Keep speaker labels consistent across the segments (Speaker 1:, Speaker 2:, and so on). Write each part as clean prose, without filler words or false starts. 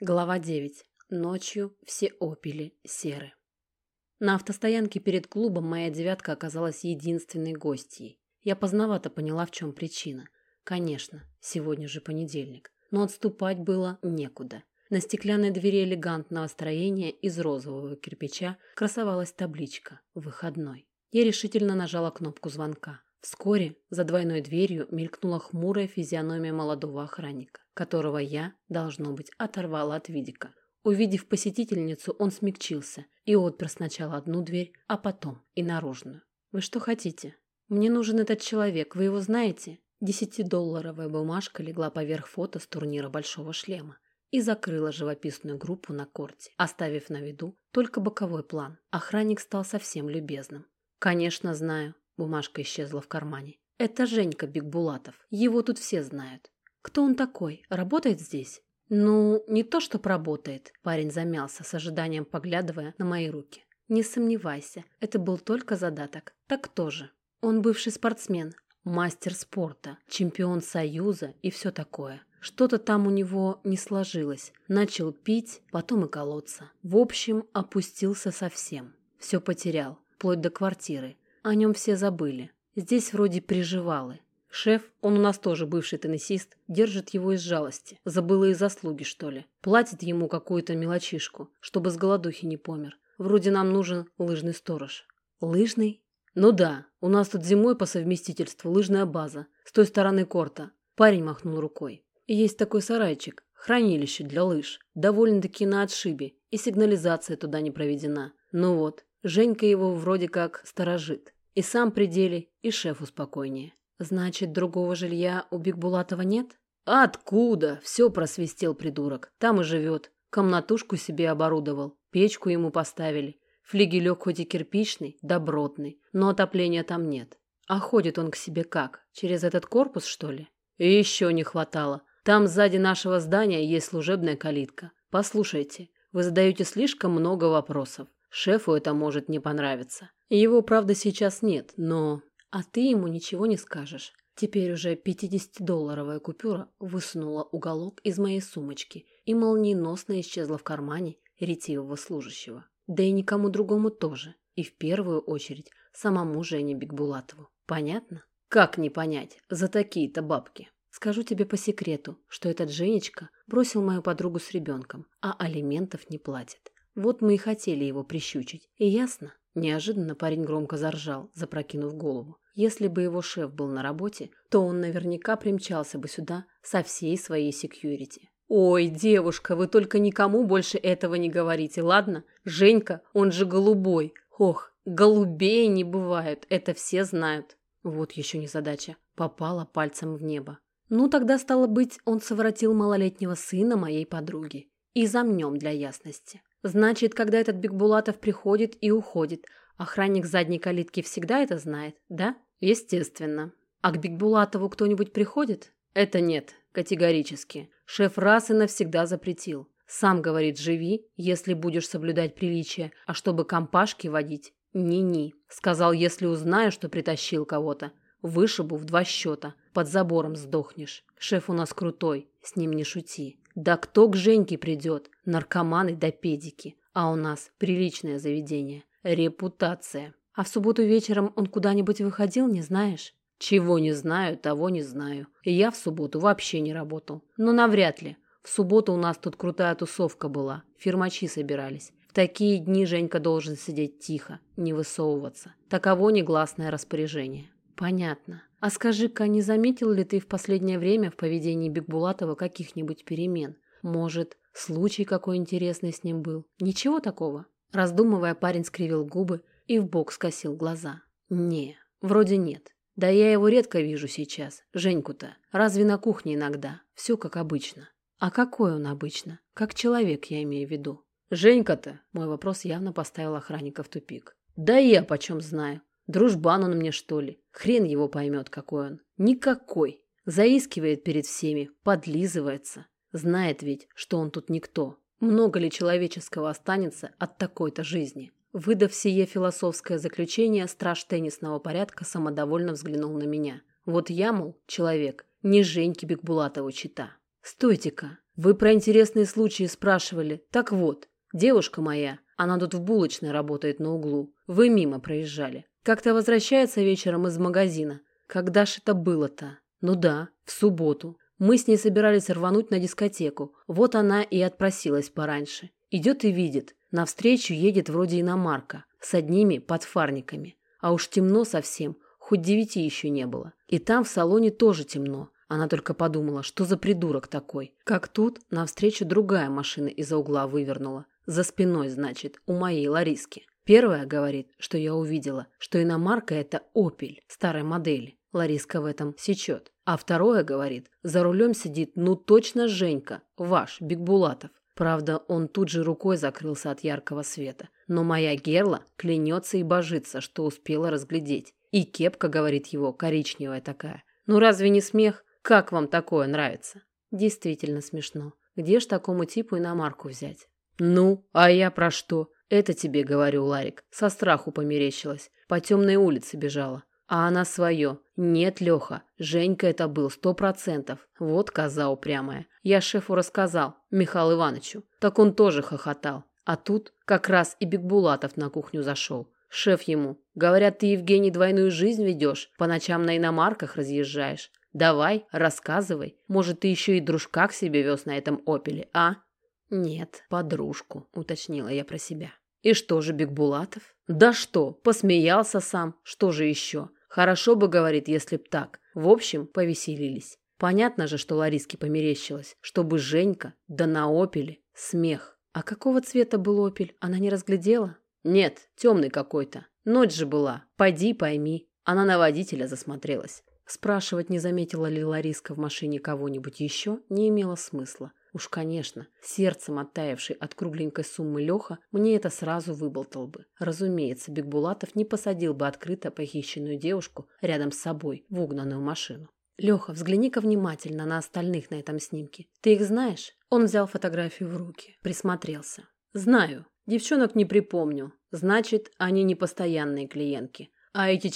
Speaker 1: Глава 9. Ночью все опели серы. На автостоянке перед клубом моя девятка оказалась единственной гостьей. Я поздновато поняла, в чем причина. Конечно, сегодня же понедельник, но отступать было некуда. На стеклянной двери элегантного строения из розового кирпича красовалась табличка «Выходной». Я решительно нажала кнопку звонка. Вскоре за двойной дверью мелькнула хмурая физиономия молодого охранника, которого я, должно быть, оторвала от видика. Увидев посетительницу, он смягчился и отпер сначала одну дверь, а потом и наружную. «Вы что хотите? Мне нужен этот человек, вы его знаете?» 10-долларовая бумажка легла поверх фото с турнира «Большого шлема» и закрыла живописную группу на корте, оставив на виду только боковой план. Охранник стал совсем любезным. «Конечно, знаю». Бумажка исчезла в кармане. «Это Женька Бикбулатов. Его тут все знают». «Кто он такой? Работает здесь?» «Ну, не то, чтоб работает», – парень замялся, с ожиданием поглядывая на мои руки. «Не сомневайся, это был только задаток. Так кто же?» «Он бывший спортсмен, мастер спорта, чемпион Союза и все такое. Что-то там у него не сложилось. Начал пить, потом и колоться. В общем, опустился совсем. Все потерял, вплоть до квартиры. О нем все забыли. Здесь вроде приживалы. Шеф, он у нас тоже бывший теннисист, держит его из жалости. Забыла и заслуги, что ли. Платит ему какую-то мелочишку, чтобы с голодухи не помер. Вроде нам нужен лыжный сторож». «Лыжный?» «Ну да, у нас тут зимой по совместительству лыжная база, с той стороны корта». Парень махнул рукой. «Есть такой сарайчик, хранилище для лыж, довольно-таки на отшибе, и сигнализация туда не проведена. Ну вот, Женька его вроде как сторожит. И сам при деле, и шефу спокойнее». «Значит, другого жилья у Бикбулатова нет?» «Откуда?» – все просвистел придурок. «Там и живет. Комнатушку себе оборудовал, печку ему поставили. Флигелек хоть и кирпичный, добротный, но отопления там нет. А ходит он к себе как? Через этот корпус, что ли?» «И еще не хватало. Там сзади нашего здания есть служебная калитка. Послушайте, вы задаете слишком много вопросов. Шефу это может не понравиться. Его, правда, сейчас нет, но...» «А ты ему ничего не скажешь». Теперь уже 50-долларовая купюра высунула уголок из моей сумочки и молниеносно исчезла в кармане ретивого служащего. Да и никому другому тоже. И в первую очередь самому Жене Бикбулатову. Понятно? Как не понять? За такие-то бабки. Скажу тебе по секрету, что этот Женечка бросил мою подругу с ребенком, а алиментов не платит. Вот мы и хотели его прищучить. И ясно? Неожиданно парень громко заржал, запрокинув голову. Если бы его шеф был на работе, то он наверняка примчался бы сюда со всей своей секьюрити. «Ой, девушка, вы только никому больше этого не говорите, ладно? Женька, он же голубой. Ох, голубей не бывает, это все знают». Вот еще незадача. Попала пальцем в небо. Ну, тогда, стало быть, он совратил малолетнего сына моей подруги. И замнем для ясности. Значит, когда этот Бикбулатов приходит и уходит, охранник задней калитки всегда это знает, да? Естественно. А к Бикбулатову кто-нибудь приходит? Это нет, категорически. Шеф раз и навсегда запретил. Сам говорит, живи, если будешь соблюдать приличия, а чтобы компашки водить, ни-ни. Сказал, если узнаю, что притащил кого-то, вышибу в 2 счета, под забором сдохнешь. Шеф у нас крутой, с ним не шути. Да кто к Женьке придет? Наркоманы да педики. А у нас приличное заведение. Репутация. А в субботу вечером он куда-нибудь выходил, не знаешь? Чего не знаю, того не знаю. И я в субботу вообще не работал. Но навряд ли. В субботу у нас тут крутая тусовка была. Фирмачи собирались. В такие дни Женька должен сидеть тихо, не высовываться. Таково негласное распоряжение. Понятно. А скажи-ка, не заметил ли ты в последнее время в поведении Бикбулатова каких-нибудь перемен? Может, случай какой интересный с ним был? Ничего такого? Раздумывая, парень скривил губы и вбок скосил глаза. Не, вроде нет. Да я его редко вижу сейчас, Женьку-то. Разве на кухне иногда? Все как обычно. А какой он обычно? Как человек, я имею в виду. Женька-то? Мой вопрос явно поставил охранника в тупик. Да я почем знаю. Дружбан он мне, что ли? Хрен его поймет, какой он. Никакой. Заискивает перед всеми, подлизывается. Знает ведь, что он тут никто. Много ли человеческого останется от такой-то жизни? Выдав сие философское заключение, страж теннисного порядка самодовольно взглянул на меня. Вот я, мол, человек, не Женьке Бикбулатову чита. Стойте-ка, Вы про интересные случаи спрашивали. Так вот, девушка моя, она тут в булочной работает на углу. Вы мимо проезжали. Как-то возвращается вечером из магазина. Когда ж это было-то? Ну да, в субботу. Мы с ней собирались рвануть на дискотеку. Вот она и отпросилась пораньше. Идет и видит. Навстречу едет вроде иномарка. С одними подфарниками. А уж темно совсем. Хоть 9 еще не было. И там в салоне тоже темно. Она только подумала, что за придурок такой. Как тут навстречу другая машина из-за угла вывернула. За спиной, значит, у моей Лариски. Первая говорит, что я увидела, что иномарка – это «Опель» старой модели. Лариска в этом сечет. А второе говорит, за рулем сидит ну точно Женька, ваш, Бикбулатов. Правда, он тут же рукой закрылся от яркого света. Но моя Герла клянется и божится, что успела разглядеть. И кепка, говорит его, коричневая такая. Ну разве не смех? Как вам такое нравится? Действительно смешно. Где ж такому типу иномарку взять? Ну, а я про что? Это тебе, говорю, Ларик, со страху померещилась. По темной улице бежала. А она свое. Нет, Леха, Женька это был 100%. Вот коза упрямая. Я шефу рассказал, Михаилу Ивановичу. Так он тоже хохотал. А тут как раз и Бикбулатов на кухню зашел. Шеф ему. Говорят, ты, Евгений, двойную жизнь ведешь. По ночам на иномарках разъезжаешь. Давай, рассказывай. Может, ты еще и дружка к себе вез на этом «Опеле», а? Нет, подружку, уточнила я про себя. И что же Бикбулатов? Да что, посмеялся сам. Что же еще? Хорошо бы, говорит, если б так. В общем, повеселились. Понятно же, что Лариске померещилось. Чтобы Женька, да на «Опеле». Смех. А какого цвета был «Опель»? Она не разглядела? Нет, темный какой-то. Ночь же была. Пойди пойми. Она на водителя засмотрелась. Спрашивать, не заметила ли Лариска в машине кого-нибудь еще, не имело смысла. Уж, конечно, сердцем оттаивший от кругленькой суммы Леха мне это сразу выболтал бы. Разумеется, Бикбулатов не посадил бы открыто похищенную девушку рядом с собой в угнанную машину. «Леха, взгляни-ка внимательно на остальных на этом снимке. Ты их знаешь?» Он взял фотографию в руки, присмотрелся. «Знаю. Девчонок не припомню. Значит, они не постоянные клиентки. А эти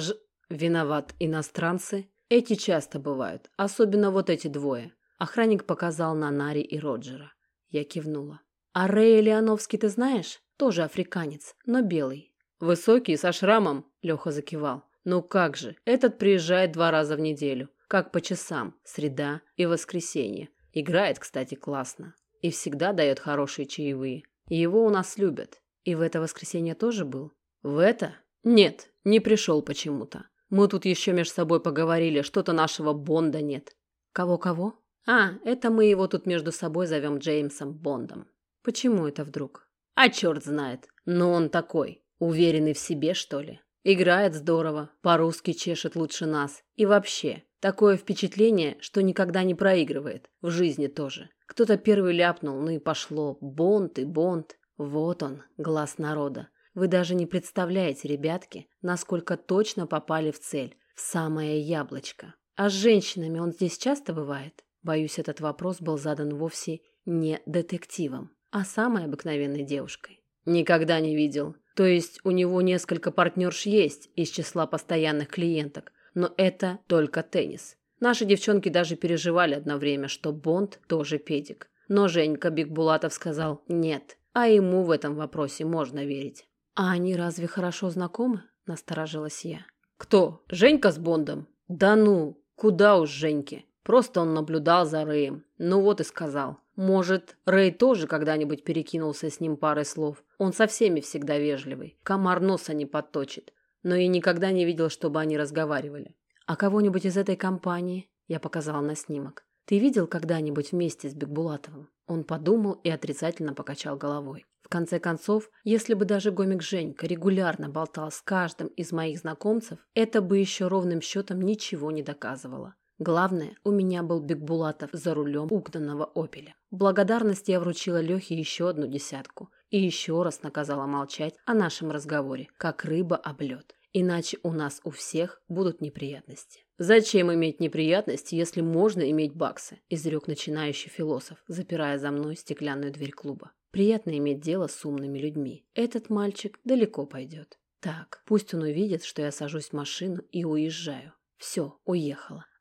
Speaker 1: Виноват иностранцы. Эти часто бывают. Особенно вот эти двое». Охранник показал на Нари и Роджера. Я кивнула. «А Рэя Леоновский ты знаешь? Тоже африканец, но белый». «Высокий, со шрамом?» Леха закивал. «Ну как же, этот приезжает 2 раза в неделю. Как по часам, среда и воскресенье. Играет, кстати, классно. И всегда дает хорошие чаевые. И его у нас любят. И в это воскресенье тоже был?» «В это? Нет, не пришел почему-то. Мы тут еще между собой поговорили, что-то нашего Бонда нет». «Кого-кого?» «А, это мы его тут между собой зовем Джеймсом Бондом». «Почему это вдруг?» «А черт знает. Но он такой. Уверенный в себе, что ли. Играет здорово, по-русски чешет лучше нас. И вообще, такое впечатление, что никогда не проигрывает. В жизни тоже. Кто-то первый ляпнул, ну и пошло. Бонд и Бонд. Вот он, глаз народа. Вы даже не представляете, ребятки, насколько точно попали в цель. В самое яблочко. А с женщинами он здесь часто бывает?» Боюсь, этот вопрос был задан вовсе не детективом, а самой обыкновенной девушкой. «Никогда не видел. То есть у него несколько партнерш есть из числа постоянных клиенток, но это только теннис. Наши девчонки даже переживали одно время, что Бонд тоже педик. Но Женька Бикбулатов сказал «нет», а ему в этом вопросе можно верить». «А они разве хорошо знакомы?» – насторожилась я. «Кто? Женька с Бондом? Да ну, куда уж Женьке. Просто он наблюдал за Рэем. Ну вот и сказал. Может, Рэй тоже когда-нибудь перекинулся с ним парой слов. Он со всеми всегда вежливый. Комар носа не подточит. Но и никогда не видел, чтобы они разговаривали». «А кого-нибудь из этой компании?» Я показала на снимок. «Ты видел когда-нибудь вместе с Бикбулатовым?» Он подумал и отрицательно покачал головой. В конце концов, если бы даже гомик Женька регулярно болтал с каждым из моих знакомцев, это бы еще ровным счетом ничего не доказывало. Главное, у меня был Бикбулатов за рулем угнанного «Опеля». В благодарность я вручила Лехе еще 1 десятку и еще раз наказала молчать о нашем разговоре, как рыба об лед. Иначе у нас у всех будут неприятности. «Зачем иметь неприятности, если можно иметь баксы?» – изрек начинающий философ, запирая за мной стеклянную дверь клуба. «Приятно иметь дело с умными людьми. Этот мальчик далеко пойдет. Так, пусть он увидит, что я сажусь в машину и уезжаю. Все, уехала.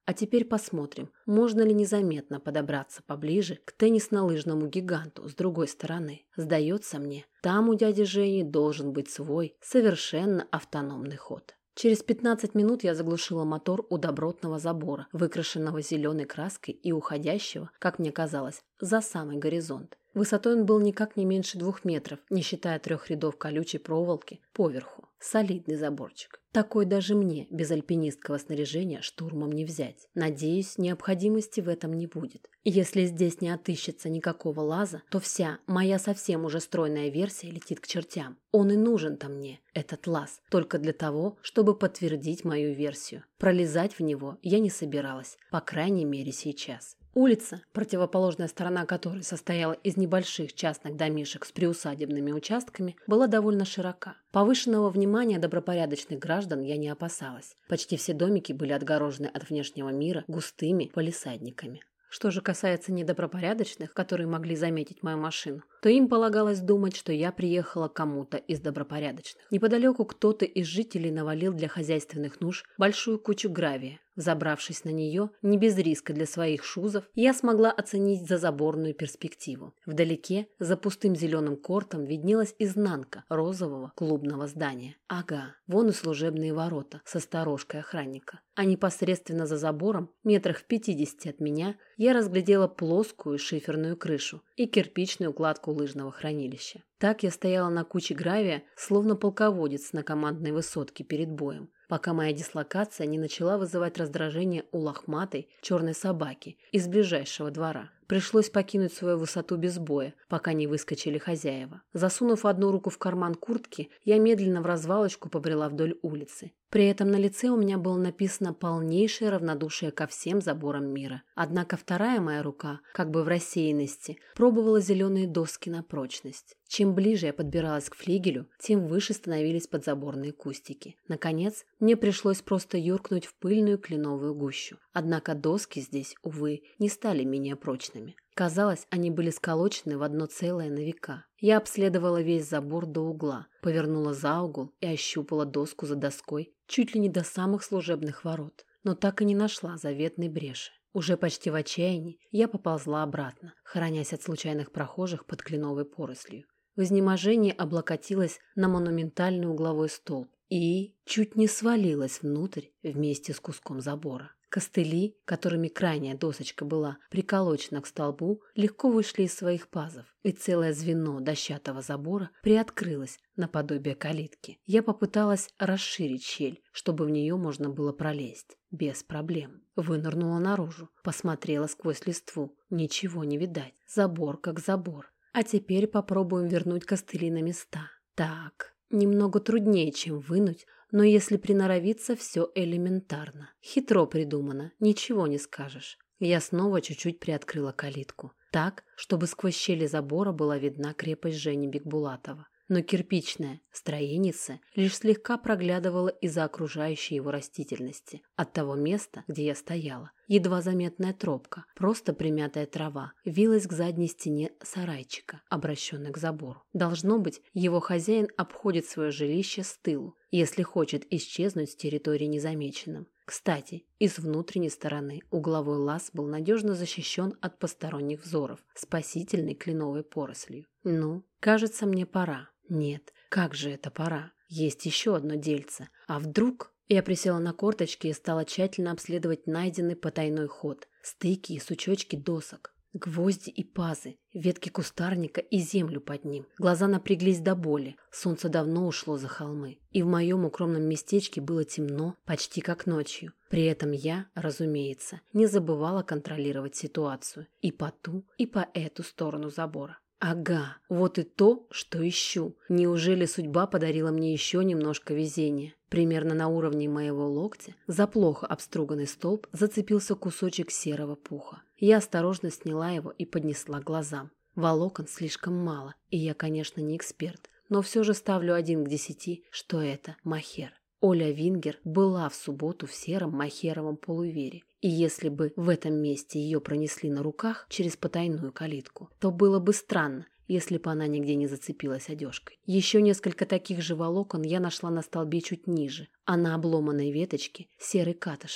Speaker 1: А теперь посмотрим, можно ли незаметно подобраться поближе к теннисно-лыжному гиганту с другой стороны. Сдается мне, там у дяди Жени должен быть свой, совершенно автономный ход. Через 15 минут я заглушила мотор у добротного забора, выкрашенного зеленой краской и уходящего, как мне казалось, за самый горизонт. Высотой он был никак не меньше 2 метров, не считая 3 рядов колючей проволоки поверху. Солидный заборчик. Такой даже мне, без альпинистского снаряжения, штурмом не взять. Надеюсь, необходимости в этом не будет. Если здесь не отыщется никакого лаза, то вся моя совсем уже стройная версия летит к чертям. Он и нужен-то мне, этот лаз, только для того, чтобы подтвердить мою версию. Пролезать в него я не собиралась, по крайней мере сейчас. Улица, противоположная сторона которой состояла из небольших частных домишек с приусадебными участками, была довольно широка. Повышенного внимания добропорядочных граждан я не опасалась. Почти все домики были отгорожены от внешнего мира густыми палисадниками. Что же касается недобропорядочных, которые могли заметить мою машину, то им полагалось думать, что я приехала к кому-то из добропорядочных. Неподалеку кто-то из жителей навалил для хозяйственных нужд большую кучу гравия. Взобравшись на нее, не без риска для своих шузов, я смогла оценить зазаборную перспективу. Вдалеке, за пустым зеленым кортом, виднелась изнанка розового клубного здания. Ага, вон и служебные ворота со сторожкой охранника. А непосредственно за забором, метрах в 50 от меня, я разглядела плоскую шиферную крышу и кирпичную кладку лыжного хранилища. Так я стояла на куче гравия, словно полководец на командной высотке перед боем, пока моя дислокация не начала вызывать раздражение у лохматой черной собаки из ближайшего двора. Пришлось покинуть свою высоту без боя, пока не выскочили хозяева. Засунув одну руку в карман куртки, я медленно в развалочку побрела вдоль улицы. При этом на лице у меня было написано полнейшее равнодушие ко всем заборам мира. Однако вторая моя рука, как бы в рассеянности, пробовала зеленые доски на прочность. Чем ближе я подбиралась к флигелю, тем выше становились подзаборные кустики. Наконец, мне пришлось просто юркнуть в пыльную кленовую гущу. Однако доски здесь, увы, не стали менее прочными. Казалось, они были сколочены в одно целое на века. Я обследовала весь забор до угла, повернула за угол и ощупала доску за доской чуть ли не до самых служебных ворот, но так и не нашла заветной бреши. Уже почти в отчаянии я поползла обратно, хранясь от случайных прохожих под кленовой порослью. В изнеможении облокотилась на монументальный угловой столб и чуть не свалилась внутрь вместе с куском забора. Костыли, которыми крайняя досочка была приколочена к столбу, легко вышли из своих пазов, и целое звено дощатого забора приоткрылось наподобие калитки. Я попыталась расширить щель, чтобы в нее можно было пролезть. Без проблем. Вынырнула наружу, посмотрела сквозь листву. Ничего не видать. Забор как забор. А теперь попробуем вернуть костыли на места. Так, немного труднее, чем вынуть, но если приноровиться, все элементарно. Хитро придумано, ничего не скажешь. Я снова чуть-чуть приоткрыла калитку. Так, чтобы сквозь щели забора была видна крепость Жени Бикбулатова. Но кирпичная строеница лишь слегка проглядывала из-за окружающей его растительности. От того места, где я стояла, едва заметная тропка, просто примятая трава, вилась к задней стене сарайчика, обращенной к забору. Должно быть, его хозяин обходит свое жилище с тылу, если хочет исчезнуть с территории незамеченным. Кстати, и с внутренней стороны угловой лаз был надежно защищен от посторонних взоров спасительной кленовой порослью. Ну, кажется, мне пора. Нет, как же это пора? Есть еще одно дельце. А вдруг... Я присела на корточки и стала тщательно обследовать найденный потайной ход. Стыки и сучочки досок. Гвозди и пазы, ветки кустарника и землю под ним. Глаза напряглись до боли. Солнце давно ушло за холмы. И в моем укромном местечке было темно, почти как ночью. При этом я, разумеется, не забывала контролировать ситуацию. И по ту, и по эту сторону забора. Ага, вот и то, что ищу. Неужели судьба подарила мне еще немножко везения? Примерно на уровне моего локтя за плохо обструганный столб зацепился кусочек серого пуха. Я осторожно сняла его и поднесла к глазам. Волокон слишком мало, и я, конечно, не эксперт, но все же ставлю 1 к 10, что это мохер. Оля Вингер была в субботу в сером мохеровом полувере, и если бы в этом месте ее пронесли на руках через потайную калитку, то было бы странно, если бы она нигде не зацепилась одежкой. Еще несколько таких же волокон я нашла на столбе чуть ниже, а на обломанной веточке серый катышек.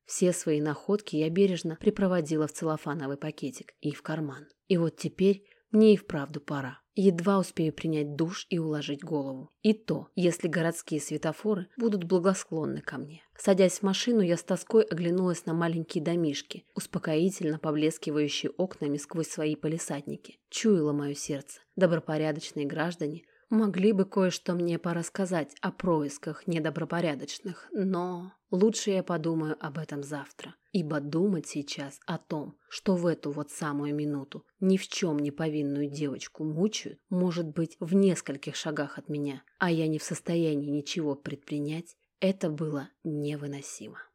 Speaker 1: Все свои находки я бережно припроводила в целлофановый пакетик и в карман. И вот теперь мне и вправду пора. Едва успею принять душ и уложить голову. И то, если городские светофоры будут благосклонны ко мне. Садясь в машину, я с тоской оглянулась на маленькие домишки, успокоительно поблескивающие окнами сквозь свои палисадники. Чуяло мое сердце. Добропорядочные граждане могли бы кое-что мне порассказать о происках недобропорядочных, но лучше я подумаю об этом завтра, ибо думать сейчас о том, что в эту вот самую минуту ни в чем не повинную девочку мучают, может быть в нескольких шагах от меня, а я не в состоянии ничего предпринять, это было невыносимо.